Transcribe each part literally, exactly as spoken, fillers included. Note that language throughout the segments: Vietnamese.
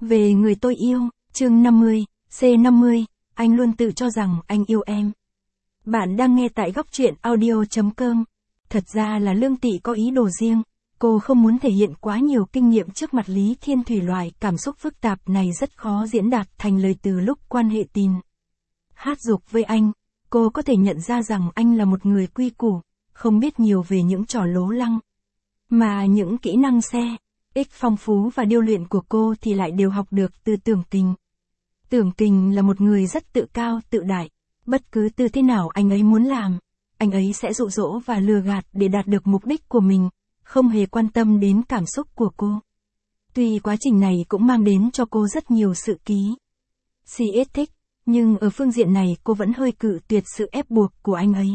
Về người tôi yêu, chương năm mươi, C năm mươi, anh luôn tự cho rằng anh yêu em. Bạn đang nghe tại góc truyện audio chấm com. Thật ra là Lương Tị có ý đồ riêng, cô không muốn thể hiện quá nhiều kinh nghiệm trước mặt Lý Thiên Thủy. Loại cảm xúc phức tạp này rất khó diễn đạt thành lời từ lúc quan hệ tình hát dục với anh. Cô có thể nhận ra rằng anh là một người quy củ, không biết nhiều về những trò lố lăng. Mà những kỹ năng xe, ích phong phú và điêu luyện của cô thì lại đều học được từ Tưởng Kình. Tưởng Kình là một người rất tự cao, tự đại. Bất cứ từ thế nào anh ấy muốn làm, anh ấy sẽ dụ dỗ và lừa gạt để đạt được mục đích của mình, không hề quan tâm đến cảm xúc của cô. Tuy quá trình này cũng mang đến cho cô rất nhiều sự ký xê ét thích, nhưng ở phương diện này cô vẫn hơi cự tuyệt sự ép buộc của anh ấy.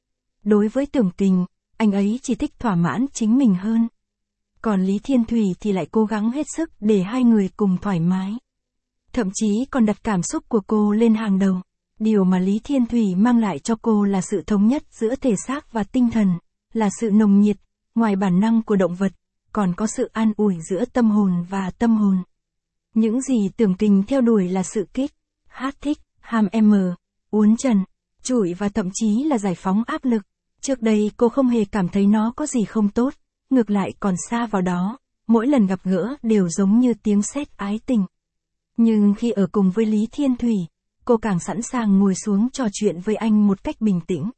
Đối với Tưởng Kình, anh ấy chỉ thích thỏa mãn chính mình hơn. Còn Lý Thiên Thủy thì lại cố gắng hết sức để hai người cùng thoải mái. Thậm chí còn đặt cảm xúc của cô lên hàng đầu. Điều mà Lý Thiên Thủy mang lại cho cô là sự thống nhất giữa thể xác và tinh thần, là sự nồng nhiệt, ngoài bản năng của động vật, còn có sự an ủi giữa tâm hồn và tâm hồn. Những gì Tưởng Kình theo đuổi là sự kích, hát thích, ham em, uốn trần, chửi và thậm chí là giải phóng áp lực. Trước đây cô không hề cảm thấy nó có gì không tốt, ngược lại còn xa vào đó, mỗi lần gặp gỡ đều giống như tiếng sét ái tình. Nhưng khi ở cùng với Lý Thiên Thủy, cô càng sẵn sàng ngồi xuống trò chuyện với anh một cách bình tĩnh.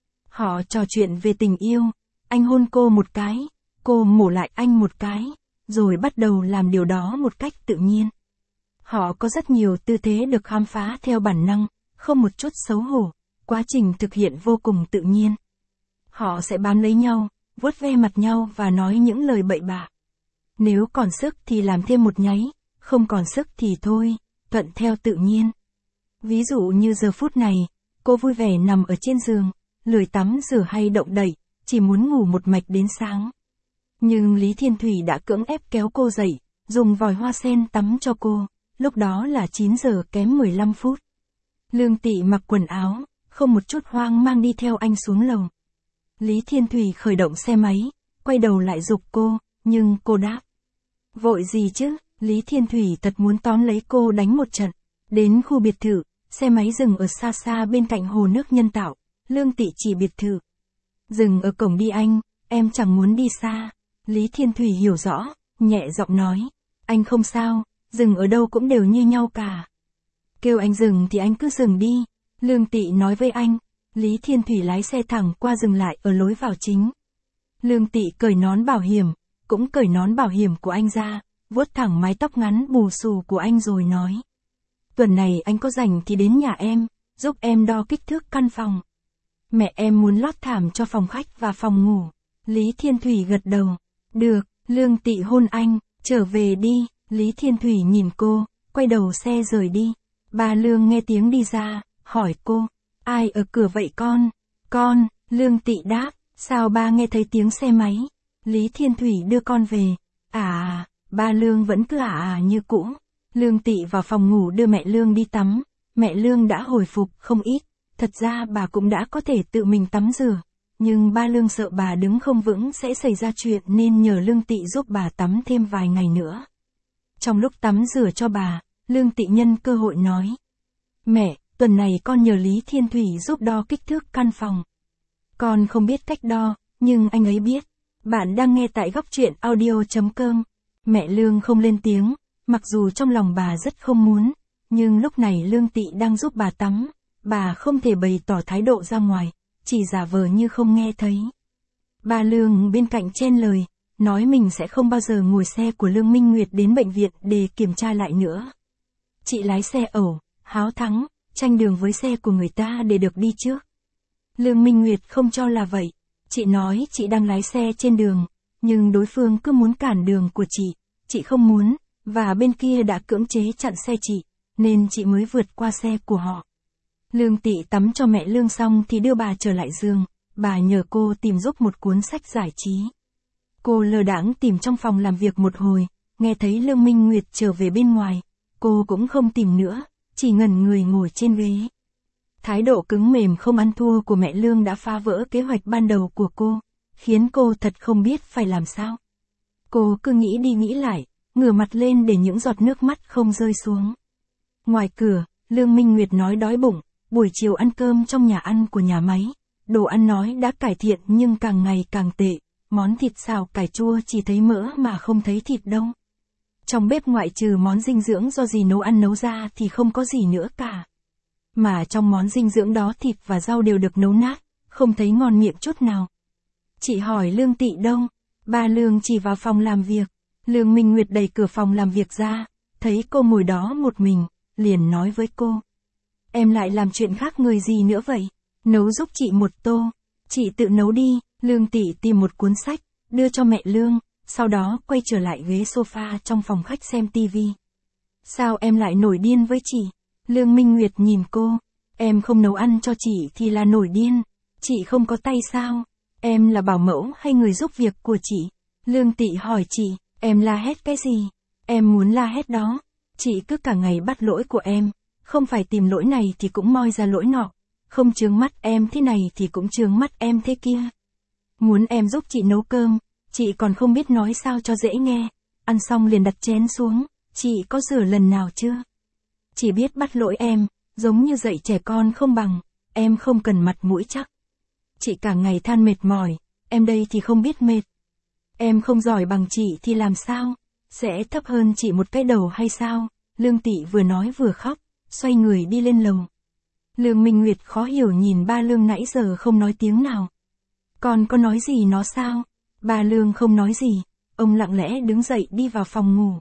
Họ trò chuyện về tình yêu, anh hôn cô một cái, cô mổ lại anh một cái, rồi bắt đầu làm điều đó một cách tự nhiên. Họ có rất nhiều tư thế được khám phá theo bản năng, không một chút xấu hổ, quá trình thực hiện vô cùng tự nhiên. Họ sẽ bám lấy nhau, vuốt ve mặt nhau và nói những lời bậy bạ. Nếu còn sức thì làm thêm một nháy, không còn sức thì thôi, thuận theo tự nhiên. Ví dụ như giờ phút này, cô vui vẻ nằm ở trên giường, lười tắm rửa hay động đậy, chỉ muốn ngủ một mạch đến sáng. Nhưng Lý Thiên Thủy đã cưỡng ép kéo cô dậy, dùng vòi hoa sen tắm cho cô, lúc đó là chín giờ kém mười lăm phút. Lương Tị mặc quần áo, không một chút hoang mang đi theo anh xuống lầu. Lý Thiên Thủy khởi động xe máy, quay đầu lại giục cô, nhưng cô đáp. Vội gì chứ, Lý Thiên Thủy thật muốn tóm lấy cô đánh một trận. Đến khu biệt thự, xe máy dừng ở xa xa bên cạnh hồ nước nhân tạo, Lương Tị chỉ biệt thự. Dừng ở cổng đi anh, em chẳng muốn đi xa. Lý Thiên Thủy hiểu rõ, nhẹ giọng nói. Anh không sao, dừng ở đâu cũng đều như nhau cả. Kêu anh dừng thì anh cứ dừng đi, Lương Tị nói với anh. Lý Thiên Thủy lái xe thẳng qua dừng lại ở lối vào chính. Lương Tị cởi nón bảo hiểm, cũng cởi nón bảo hiểm của anh ra, vuốt thẳng mái tóc ngắn bù xù của anh rồi nói. Tuần này anh có rảnh thì đến nhà em, giúp em đo kích thước căn phòng. Mẹ em muốn lót thảm cho phòng khách và phòng ngủ. Lý Thiên Thủy gật đầu. Được, Lương Tị hôn anh, trở về đi. Lý Thiên Thủy nhìn cô, quay đầu xe rời đi. Ba Lương nghe tiếng đi ra, hỏi cô. Ai ở cửa vậy con? Con, Lương Tị đáp. Sao ba nghe thấy tiếng xe máy? Lý Thiên Thủy đưa con về. À, ba Lương vẫn cứ à à như cũ. Lương Tị vào phòng ngủ đưa mẹ Lương đi tắm. Mẹ Lương đã hồi phục không ít. Thật ra bà cũng đã có thể tự mình tắm rửa. Nhưng ba Lương sợ bà đứng không vững sẽ xảy ra chuyện nên nhờ Lương Tị giúp bà tắm thêm vài ngày nữa. Trong lúc tắm rửa cho bà, Lương Tị nhân cơ hội nói. Mẹ, tuần này con nhờ Lý Thiên Thủy giúp đo kích thước căn phòng. Con không biết cách đo, nhưng anh ấy biết. Bạn đang nghe tại góc truyện audio chấm com. Mẹ Lương không lên tiếng, mặc dù trong lòng bà rất không muốn. Nhưng lúc này Lương Tị đang giúp bà tắm, bà không thể bày tỏ thái độ ra ngoài, chỉ giả vờ như không nghe thấy. Ba Lương bên cạnh chen lời, nói mình sẽ không bao giờ ngồi xe của Lương Minh Nguyệt đến bệnh viện để kiểm tra lại nữa. Chị lái xe ẩu, háo thắng, tranh đường với xe của người ta để được đi trước. Lương Minh Nguyệt không cho là vậy. Chị nói chị đang lái xe trên đường, nhưng đối phương cứ muốn cản đường của chị, chị không muốn, và bên kia đã cưỡng chế chặn xe chị, nên chị mới vượt qua xe của họ. Lương Tị tắm cho mẹ Lương xong thì đưa bà trở lại giường, bà nhờ cô tìm giúp một cuốn sách giải trí. Cô lơ đãng tìm trong phòng làm việc một hồi, nghe thấy Lương Minh Nguyệt trở về bên ngoài, cô cũng không tìm nữa, chỉ ngẩn người ngồi trên ghế. Thái độ cứng mềm không ăn thua của mẹ Lương đã phá vỡ kế hoạch ban đầu của cô, khiến cô thật không biết phải làm sao. Cô cứ nghĩ đi nghĩ lại, ngửa mặt lên để những giọt nước mắt không rơi xuống. Ngoài cửa, Lương Minh Nguyệt nói đói bụng, buổi chiều ăn cơm trong nhà ăn của nhà máy. Đồ ăn nói đã cải thiện nhưng càng ngày càng tệ, món thịt xào cải chua chỉ thấy mỡ mà không thấy thịt đâu. Trong bếp ngoại trừ món dinh dưỡng do dì nấu ăn nấu ra thì không có gì nữa cả. Mà trong món dinh dưỡng đó thịt và rau đều được nấu nát, không thấy ngon miệng chút nào. Chị hỏi Lương Tị đâu? Ba Lương chỉ vào phòng làm việc. Lương Minh Nguyệt đẩy cửa phòng làm việc ra, thấy cô ngồi đó một mình, liền nói với cô. Em lại làm chuyện khác người gì nữa vậy? Nấu giúp chị một tô. Chị tự nấu đi. Lương Tị tìm một cuốn sách, đưa cho mẹ Lương, sau đó quay trở lại ghế sofa trong phòng khách xem tivi. Sao em lại nổi điên với chị? Lương Minh Nguyệt nhìn cô. Em không nấu ăn cho chị thì là nổi điên. Chị không có tay sao? Em là bảo mẫu hay người giúp việc của chị? Lương Tị hỏi chị, em la hét cái gì? Em muốn la hét đó. Chị cứ cả ngày bắt lỗi của em. Không phải tìm lỗi này thì cũng moi ra lỗi nọ. Không chướng mắt em thế này thì cũng chướng mắt em thế kia. Muốn em giúp chị nấu cơm, chị còn không biết nói sao cho dễ nghe. Ăn xong liền đặt chén xuống, chị có rửa lần nào chưa? Chỉ biết bắt lỗi em, giống như dạy trẻ con không bằng, em không cần mặt mũi chắc. Chị cả ngày than mệt mỏi, em đây thì không biết mệt. Em không giỏi bằng chị thì làm sao? Sẽ thấp hơn chị một cái đầu hay sao? Lương Tị vừa nói vừa khóc, xoay người đi lên lầu. Lương Minh Nguyệt khó hiểu nhìn ba Lương nãy giờ không nói tiếng nào. Con có nói gì nó sao? Ba Lương không nói gì, ông lặng lẽ đứng dậy đi vào phòng ngủ.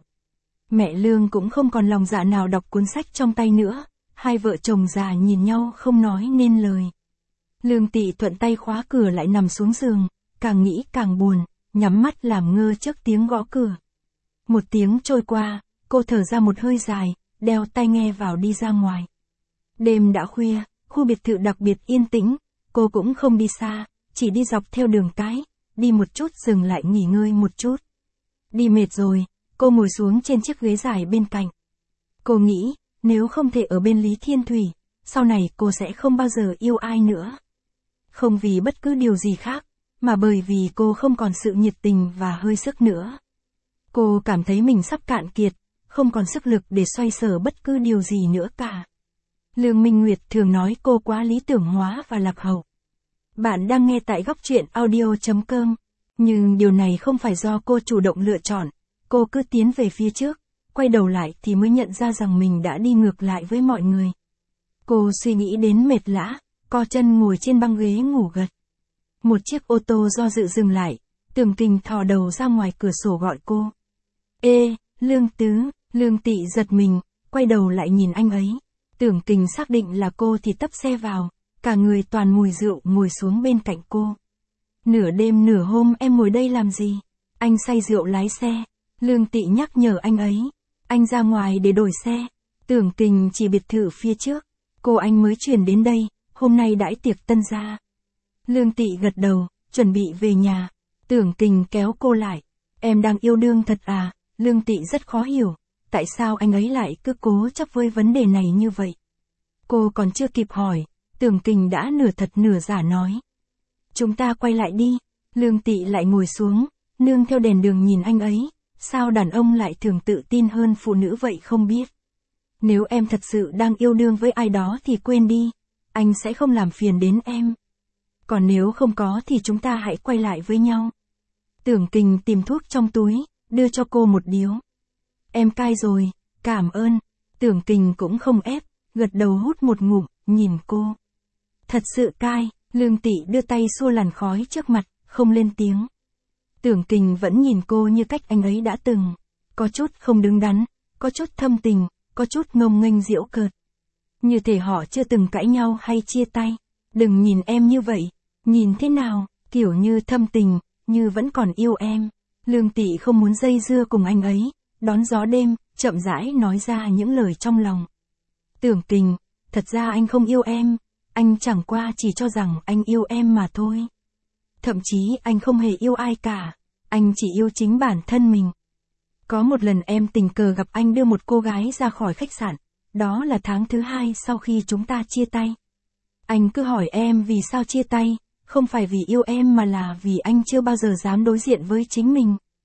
Mẹ Lương cũng không còn lòng dạ nào đọc cuốn sách trong tay nữa, hai vợ chồng già nhìn nhau không nói nên lời. Lương Tị thuận tay khóa cửa lại nằm xuống giường, càng nghĩ càng buồn, nhắm mắt làm ngơ trước tiếng gõ cửa. Một tiếng trôi qua, cô thở ra một hơi dài, đeo tai nghe vào đi ra ngoài. Đêm đã khuya, khu biệt thự đặc biệt yên tĩnh, cô cũng không đi xa, chỉ đi dọc theo đường cái, đi một chút dừng lại nghỉ ngơi một chút. Đi mệt rồi, cô ngồi xuống trên chiếc ghế dài bên cạnh. Cô nghĩ, nếu không thể ở bên Lý Thiên Thủy, sau này cô sẽ không bao giờ yêu ai nữa. Không vì bất cứ điều gì khác, mà bởi vì cô không còn sự nhiệt tình và hơi sức nữa. Cô cảm thấy mình sắp cạn kiệt, không còn sức lực để xoay sở bất cứ điều gì nữa cả. Lương Minh Nguyệt thường nói cô quá lý tưởng hóa và lạc hậu. Bạn đang nghe tại góc truyện audio chấm com, nhưng điều này không phải do cô chủ động lựa chọn, cô cứ tiến về phía trước, quay đầu lại thì mới nhận ra rằng mình đã đi ngược lại với mọi người. Cô suy nghĩ đến mệt lã, co chân ngồi trên băng ghế ngủ gật. Một chiếc ô tô do dự dừng lại, Tưởng Kình thò đầu ra ngoài cửa sổ gọi cô. Ê, Lương Tứ, Lương Tị giật mình, quay đầu lại nhìn anh ấy. Tưởng Kình xác định là cô thì tấp xe vào, cả người toàn mùi rượu ngồi xuống bên cạnh cô. Nửa đêm nửa hôm em ngồi đây làm gì? Anh say rượu lái xe. Lương Tị nhắc nhở anh ấy. Anh ra ngoài để đổi xe. Tưởng Kình chỉ biệt thự phía trước. Cô anh mới chuyển đến đây, hôm nay đãi tiệc tân gia. Lương Tị gật đầu, chuẩn bị về nhà. Tưởng Kình kéo cô lại. Em đang yêu đương thật à? Lương Tị rất khó hiểu. Tại sao anh ấy lại cứ cố chấp với vấn đề này như vậy? Cô còn chưa kịp hỏi, Tưởng Kình đã nửa thật nửa giả nói. Chúng ta quay lại đi. Lương Tị lại ngồi xuống, nương theo đèn đường nhìn anh ấy. Sao đàn ông lại thường tự tin hơn phụ nữ vậy không biết. Nếu em thật sự đang yêu đương với ai đó thì quên đi. Anh sẽ không làm phiền đến em. Còn nếu không có thì chúng ta hãy quay lại với nhau. Tưởng Kình tìm thuốc trong túi, đưa cho cô một điếu. Em cai rồi, cảm ơn. Tưởng Kình cũng không ép, gật đầu hút một ngụm, nhìn cô. Thật sự cai. Lương Tị đưa tay xua làn khói trước mặt, không lên tiếng. Tưởng Kình vẫn nhìn cô như cách anh ấy đã từng. Có chút không đứng đắn, có chút thâm tình, có chút ngông nghênh giễu cợt. Như thể họ chưa từng cãi nhau hay chia tay. Đừng nhìn em như vậy. Nhìn thế nào, kiểu như thâm tình, như vẫn còn yêu em. Lương Tị không muốn dây dưa cùng anh ấy. Đón gió đêm, chậm rãi nói ra những lời trong lòng. Tưởng Kình, thật ra anh không yêu em. Anh chẳng qua chỉ cho rằng anh yêu em mà thôi. Thậm chí anh không hề yêu ai cả. Anh chỉ yêu chính bản thân mình. Có một lần em tình cờ gặp anh đưa một cô gái ra khỏi khách sạn. Đó là tháng thứ hai sau khi chúng ta chia tay. Anh cứ hỏi em vì sao chia tay. Không phải vì yêu em mà là vì anh chưa bao giờ dám đối diện với chính mình.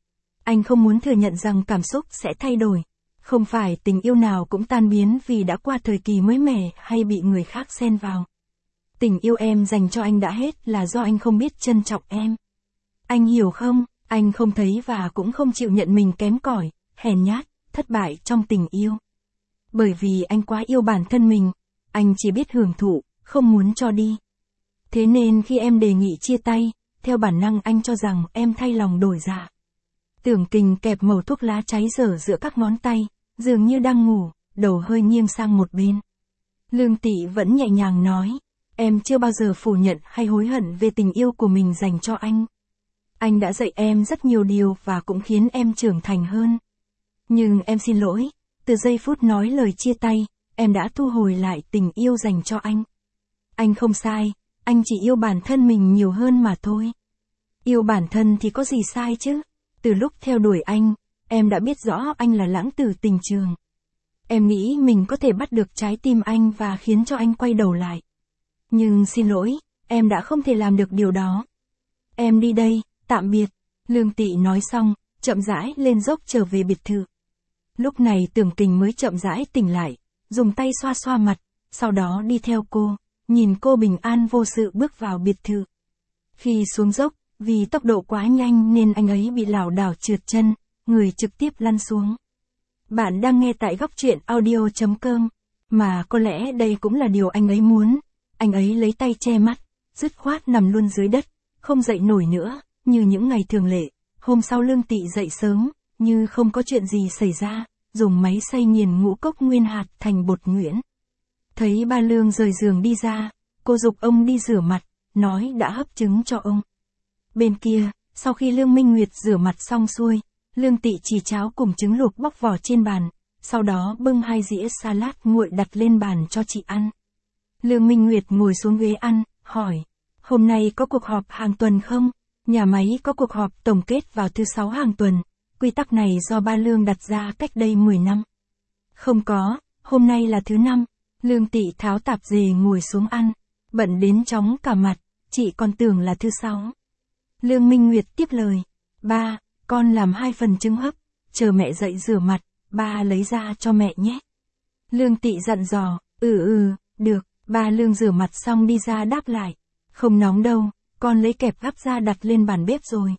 Anh không muốn thừa nhận rằng cảm xúc sẽ thay đổi. Không phải tình yêu nào cũng tan biến vì đã qua thời kỳ mới mẻ hay bị người khác xen vào. Tình yêu em dành cho anh đã hết là do anh không biết trân trọng em. Anh hiểu không, anh không thấy và cũng không chịu nhận mình kém cỏi, hèn nhát, thất bại trong tình yêu. Bởi vì anh quá yêu bản thân mình, anh chỉ biết hưởng thụ, không muốn cho đi. Thế nên khi em đề nghị chia tay, theo bản năng anh cho rằng em thay lòng đổi dạ. Tưởng Kình kẹp mẩu thuốc lá cháy dở giữa các ngón tay, dường như đang ngủ, đầu hơi nghiêng sang một bên. Lương Tị vẫn nhẹ nhàng nói, em chưa bao giờ phủ nhận hay hối hận về tình yêu của mình dành cho anh. Anh đã dạy em rất nhiều điều và cũng khiến em trưởng thành hơn. Nhưng em xin lỗi, từ giây phút nói lời chia tay, em đã thu hồi lại tình yêu dành cho anh. Anh không sai, anh chỉ yêu bản thân mình nhiều hơn mà thôi. Yêu bản thân thì có gì sai chứ? Từ lúc theo đuổi anh, em đã biết rõ anh là lãng tử tình trường. Em nghĩ mình có thể bắt được trái tim anh và khiến cho anh quay đầu lại. Nhưng xin lỗi, em đã không thể làm được điều đó. Em đi đây, tạm biệt. Lương Tị nói xong, chậm rãi lên dốc trở về biệt thự. Lúc này Tưởng Kình mới chậm rãi tỉnh lại, dùng tay xoa xoa mặt, sau đó đi theo cô, nhìn cô bình an vô sự bước vào biệt thự. Khi xuống dốc, vì tốc độ quá nhanh nên anh ấy bị lảo đảo trượt chân, người trực tiếp lăn xuống. Bạn đang nghe tại góc truyện audio chấm com, mà có lẽ đây cũng là điều anh ấy muốn. Anh ấy lấy tay che mắt, dứt khoát nằm luôn dưới đất, không dậy nổi nữa, như những ngày thường lệ. Hôm sau Lương Tị dậy sớm, như không có chuyện gì xảy ra, dùng máy xay nghiền ngũ cốc nguyên hạt thành bột nhuyễn. Thấy ba Lương rời giường đi ra, cô giục ông đi rửa mặt, nói đã hấp trứng cho ông. Bên kia, sau khi Lương Minh Nguyệt rửa mặt xong xuôi, Lương Tị chỉ cháo cùng trứng luộc bóc vỏ trên bàn, sau đó bưng hai dĩa salad nguội đặt lên bàn cho chị ăn. Lương Minh Nguyệt ngồi xuống ghế ăn, hỏi, hôm nay có cuộc họp hàng tuần không? Nhà máy có cuộc họp tổng kết vào thứ sáu hàng tuần, quy tắc này do ba Lương đặt ra cách đây mười năm. Không có, hôm nay là thứ năm. Lương Tị tháo tạp dề ngồi xuống ăn, bận đến chóng cả mặt, chị còn tưởng là thứ sáu. Lương Minh Nguyệt tiếp lời, ba, con làm hai phần trứng hấp, chờ mẹ dậy rửa mặt, ba lấy ra cho mẹ nhé. Lương Tị dặn dò, ừ ừ, được, ba Lương rửa mặt xong đi ra đáp lại, không nóng đâu, con lấy kẹp gắp ra đặt lên bàn bếp rồi.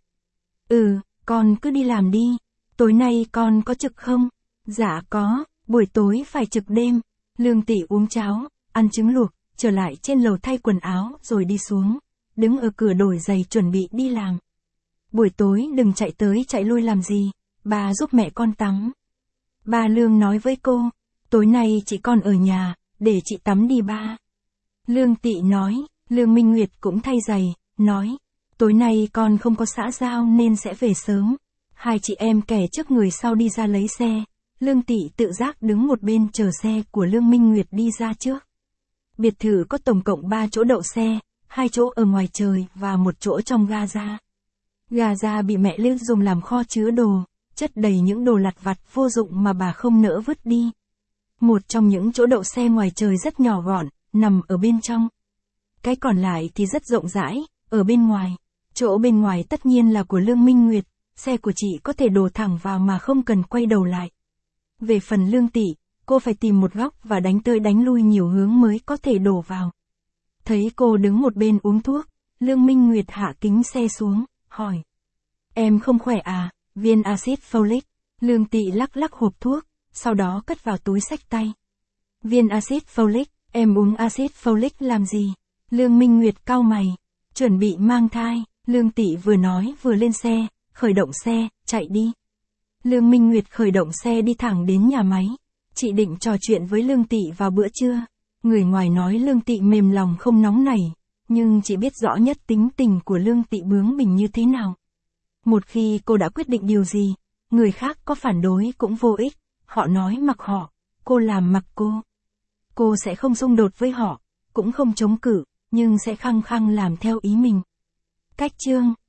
Ừ, con cứ đi làm đi, tối nay con có trực không? Dạ có, buổi tối phải trực đêm. Lương Tị uống cháo, ăn trứng luộc, trở lại trên lầu thay quần áo rồi đi xuống, đứng ở cửa đổi giày chuẩn bị đi làm. Buổi tối đừng chạy tới chạy lui làm gì, bà giúp mẹ con tắm. Ba Lương nói với cô, tối nay chị con ở nhà, để chị tắm đi ba. Lương Tị nói, Lương Minh Nguyệt cũng thay giày, nói, tối nay con không có xã giao nên sẽ về sớm. Hai chị em kẻ trước người sau đi ra lấy xe. Lương Tị tự giác đứng một bên chờ xe của Lương Minh Nguyệt đi ra trước. Biệt thự có tổng cộng ba chỗ đậu xe, hai chỗ ở ngoài trời và một chỗ trong gara. Gara bị mẹ Lương dùng làm kho chứa đồ, chất đầy những đồ lặt vặt vô dụng mà bà không nỡ vứt đi. Một trong những chỗ đậu xe ngoài trời rất nhỏ gọn, nằm ở bên trong. Cái còn lại thì rất rộng rãi, ở bên ngoài. Chỗ bên ngoài tất nhiên là của Lương Minh Nguyệt, xe của chị có thể đổ thẳng vào mà không cần quay đầu lại. Về phần Lương Tị, cô phải tìm một góc và đánh tơi đánh lui nhiều hướng mới có thể đổ vào. Thấy cô đứng một bên uống thuốc, Lương Minh Nguyệt hạ kính xe xuống, hỏi. Em không khỏe à, viên axit folic. Lương Tị lắc lắc hộp thuốc, sau đó cất vào túi xách tay. Viên axit folic, em uống axit folic làm gì? Lương Minh Nguyệt cau mày, chuẩn bị mang thai. Lương Tị vừa nói vừa lên xe, khởi động xe, chạy đi. Lương Minh Nguyệt khởi động xe đi thẳng đến nhà máy. Chị định trò chuyện với Lương Tị vào bữa trưa. Người ngoài nói Lương Tị mềm lòng không nóng nảy, nhưng chị biết rõ nhất tính tình của Lương Tị bướng bỉnh như thế nào. Một khi cô đã quyết định điều gì, người khác có phản đối cũng vô ích, họ nói mặc họ, cô làm mặc cô. Cô sẽ không xung đột với họ, cũng không chống cự, nhưng sẽ khăng khăng làm theo ý mình. Cách chương